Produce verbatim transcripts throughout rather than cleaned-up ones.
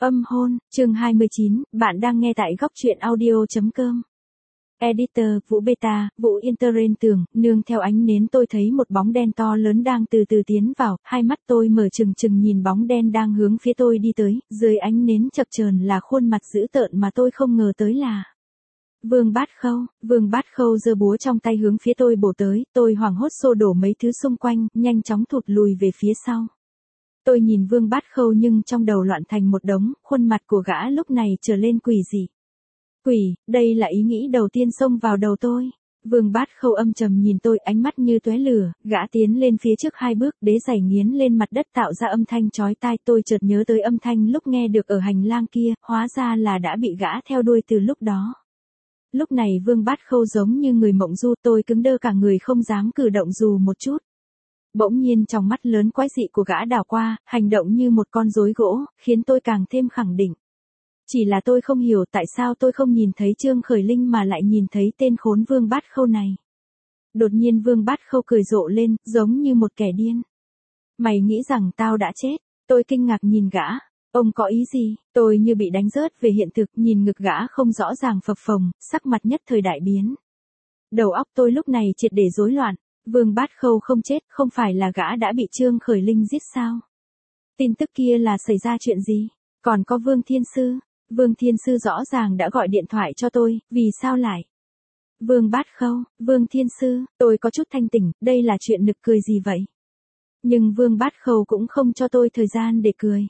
Âm hôn, chương hai mươi chín, bạn đang nghe tại góc truyện audio.com. Editor, Vũ Beta, Vũ Interren tường, nương theo ánh nến tôi thấy một bóng đen to lớn đang từ từ tiến vào, hai mắt tôi mở trừng trừng nhìn bóng đen đang hướng phía tôi đi tới, dưới ánh nến chập chờn là khuôn mặt dữ tợn mà tôi không ngờ tới là Vương Bát Khâu. Vương Bát Khâu giơ búa trong tay hướng phía tôi bổ tới, tôi hoảng hốt xô đổ mấy thứ xung quanh, nhanh chóng thụt lùi về phía sau. Tôi nhìn Vương Bát Khâu nhưng trong đầu loạn thành một đống, khuôn mặt của gã lúc này trở lên quỷ dị. Quỷ, đây là ý nghĩ đầu tiên xông vào đầu tôi. Vương Bát Khâu âm trầm nhìn tôi, ánh mắt như tóe lửa, gã tiến lên phía trước hai bước, đế giày nghiến lên mặt đất tạo ra âm thanh chói tai. Tôi chợt nhớ tới âm thanh lúc nghe được ở hành lang kia, hóa ra là đã bị gã theo đuôi từ lúc đó. Lúc này Vương Bát Khâu giống như người mộng du, tôi cứng đơ cả người không dám cử động dù một chút. Bỗng nhiên trong mắt lớn quái dị của gã đảo qua, hành động như một con rối gỗ, khiến tôi càng thêm khẳng định. Chỉ là tôi không hiểu tại sao tôi không nhìn thấy Trương Khởi Linh mà lại nhìn thấy tên khốn Vương Bát Khâu này. Đột nhiên Vương Bát Khâu cười rộ lên, giống như một kẻ điên. Mày nghĩ rằng tao đã chết? Tôi kinh ngạc nhìn gã. Ông có ý gì? Tôi như bị đánh rớt về hiện thực, nhìn ngực gã không rõ ràng phập phồng, sắc mặt nhất thời đại biến. Đầu óc tôi lúc này triệt để rối loạn. Vương Bát Khâu không chết, không phải là gã đã bị Trương Khởi Linh giết sao? Tin tức kia là xảy ra chuyện gì? Còn có Vương Thiên Sư. Vương Thiên Sư rõ ràng đã gọi điện thoại cho tôi, vì sao lại? Vương Bát Khâu, Vương Thiên Sư, tôi có chút thanh tỉnh, đây là chuyện nực cười gì vậy? Nhưng Vương Bát Khâu cũng không cho tôi thời gian để cười.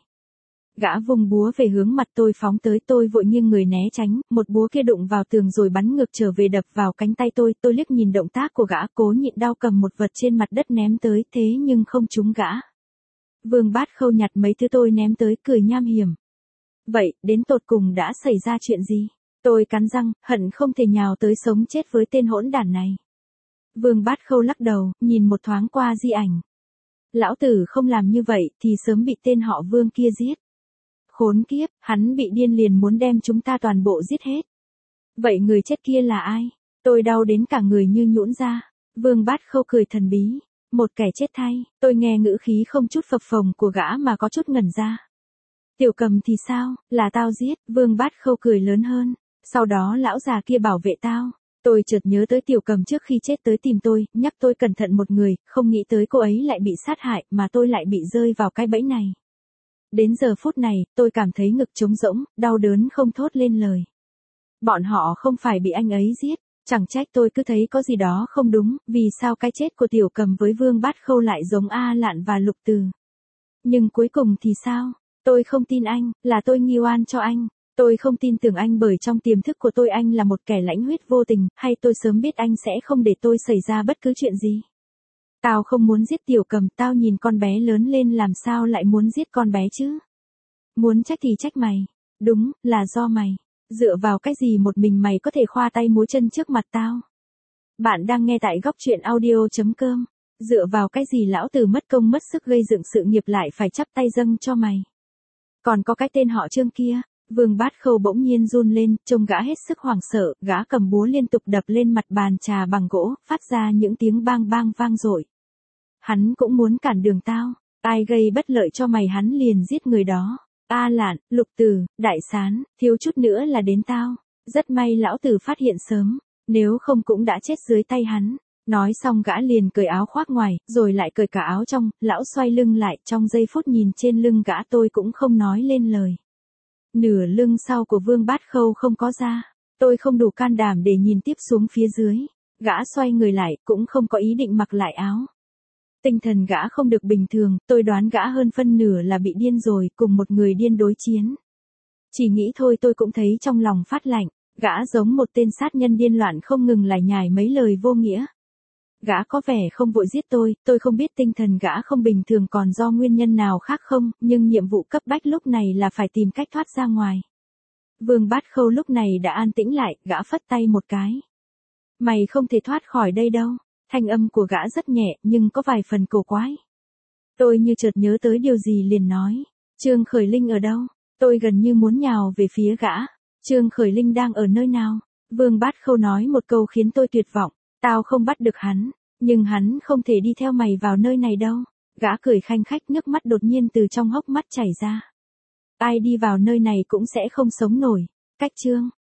Gã vùng búa về hướng mặt tôi phóng tới, tôi vội nghiêng người né tránh, một búa kia đụng vào tường rồi bắn ngược trở về đập vào cánh tay tôi, tôi liếc nhìn động tác của gã, cố nhịn đau cầm một vật trên mặt đất ném tới, thế nhưng không trúng gã. Vương Bát Khâu nhặt mấy thứ tôi ném tới, cười nham hiểm. Vậy, đến tột cùng đã xảy ra chuyện gì? Tôi cắn răng, hận không thể nhào tới sống chết với tên hỗn đản này. Vương Bát Khâu lắc đầu, nhìn một thoáng qua di ảnh. Lão tử không làm như vậy, thì sớm bị tên họ Vương kia giết. Khốn kiếp, hắn bị điên liền muốn đem chúng ta toàn bộ giết hết. Vậy người chết kia là ai? Tôi đau đến cả người như nhũn ra. Vương Bát Khâu cười thần bí. Một kẻ chết thay, tôi nghe ngữ khí không chút phập phồng của gã mà có chút ngẩn ra. Tiểu Cầm thì sao, là tao giết, Vương Bát Khâu cười lớn hơn. Sau đó lão già kia bảo vệ tao. Tôi chợt nhớ tới Tiểu Cầm trước khi chết tới tìm tôi, nhắc tôi cẩn thận một người, không nghĩ tới cô ấy lại bị sát hại mà tôi lại bị rơi vào cái bẫy này. Đến giờ phút này, tôi cảm thấy ngực trống rỗng, đau đớn không thốt lên lời. Bọn họ không phải bị anh ấy giết, chẳng trách tôi cứ thấy có gì đó không đúng, vì sao cái chết của Tiểu Cầm với Vương Bát Khâu lại giống A Lạn và Lục Từ. Nhưng cuối cùng thì sao? Tôi không tin anh, là tôi nghi oan cho anh. Tôi không tin tưởng anh bởi trong tiềm thức của tôi anh là một kẻ lãnh huyết vô tình, hay tôi sớm biết anh sẽ không để tôi xảy ra bất cứ chuyện gì. Tao không muốn giết Tiểu Cầm, tao nhìn con bé lớn lên làm sao lại muốn giết con bé chứ? Muốn trách thì trách mày. Đúng, là do mày. Dựa vào cái gì một mình mày có thể khoa tay múa chân trước mặt tao? Bạn đang nghe tại góc truyện audio.com. Dựa vào cái gì lão tử mất công mất sức gây dựng sự nghiệp lại phải chắp tay dâng cho mày? Còn có cái tên họ Trương kia. Vương Bát Khâu bỗng nhiên run lên, trông gã hết sức hoảng sợ, gã cầm búa liên tục đập lên mặt bàn trà bằng gỗ, phát ra những tiếng bang bang vang dội. Hắn cũng muốn cản đường tao, ai gây bất lợi cho mày hắn liền giết người đó. A Lạn, Lục Từ, Đại Sán, thiếu chút nữa là đến tao. Rất may lão tử phát hiện sớm, nếu không cũng đã chết dưới tay hắn. Nói xong gã liền cởi áo khoác ngoài, rồi lại cởi cả áo trong, lão xoay lưng lại, trong giây phút nhìn trên lưng gã tôi cũng không nói lên lời. Nửa lưng sau của Vương Bát Khâu không có da, tôi không đủ can đảm để nhìn tiếp xuống phía dưới. Gã xoay người lại, cũng không có ý định mặc lại áo. Tinh thần gã không được bình thường, tôi đoán gã hơn phân nửa là bị điên rồi, cùng một người điên đối chiến. Chỉ nghĩ thôi tôi cũng thấy trong lòng phát lạnh, gã giống một tên sát nhân điên loạn không ngừng lải nhải mấy lời vô nghĩa. Gã có vẻ không vội giết tôi, tôi không biết tinh thần gã không bình thường còn do nguyên nhân nào khác không, nhưng nhiệm vụ cấp bách lúc này là phải tìm cách thoát ra ngoài. Vương Bát Khâu lúc này đã an tĩnh lại, gã phất tay một cái. Mày không thể thoát khỏi đây đâu. Thanh âm của gã rất nhẹ, nhưng có vài phần cổ quái. Tôi như chợt nhớ tới điều gì liền nói. Trương Khởi Linh ở đâu? Tôi gần như muốn nhào về phía gã. Trương Khởi Linh đang ở nơi nào? Vương Bát Khâu nói một câu khiến tôi tuyệt vọng. Tao không bắt được hắn, nhưng hắn không thể đi theo mày vào nơi này đâu. Gã cười khanh khách, nước mắt đột nhiên từ trong hốc mắt chảy ra. Ai đi vào nơi này cũng sẽ không sống nổi. Cách chương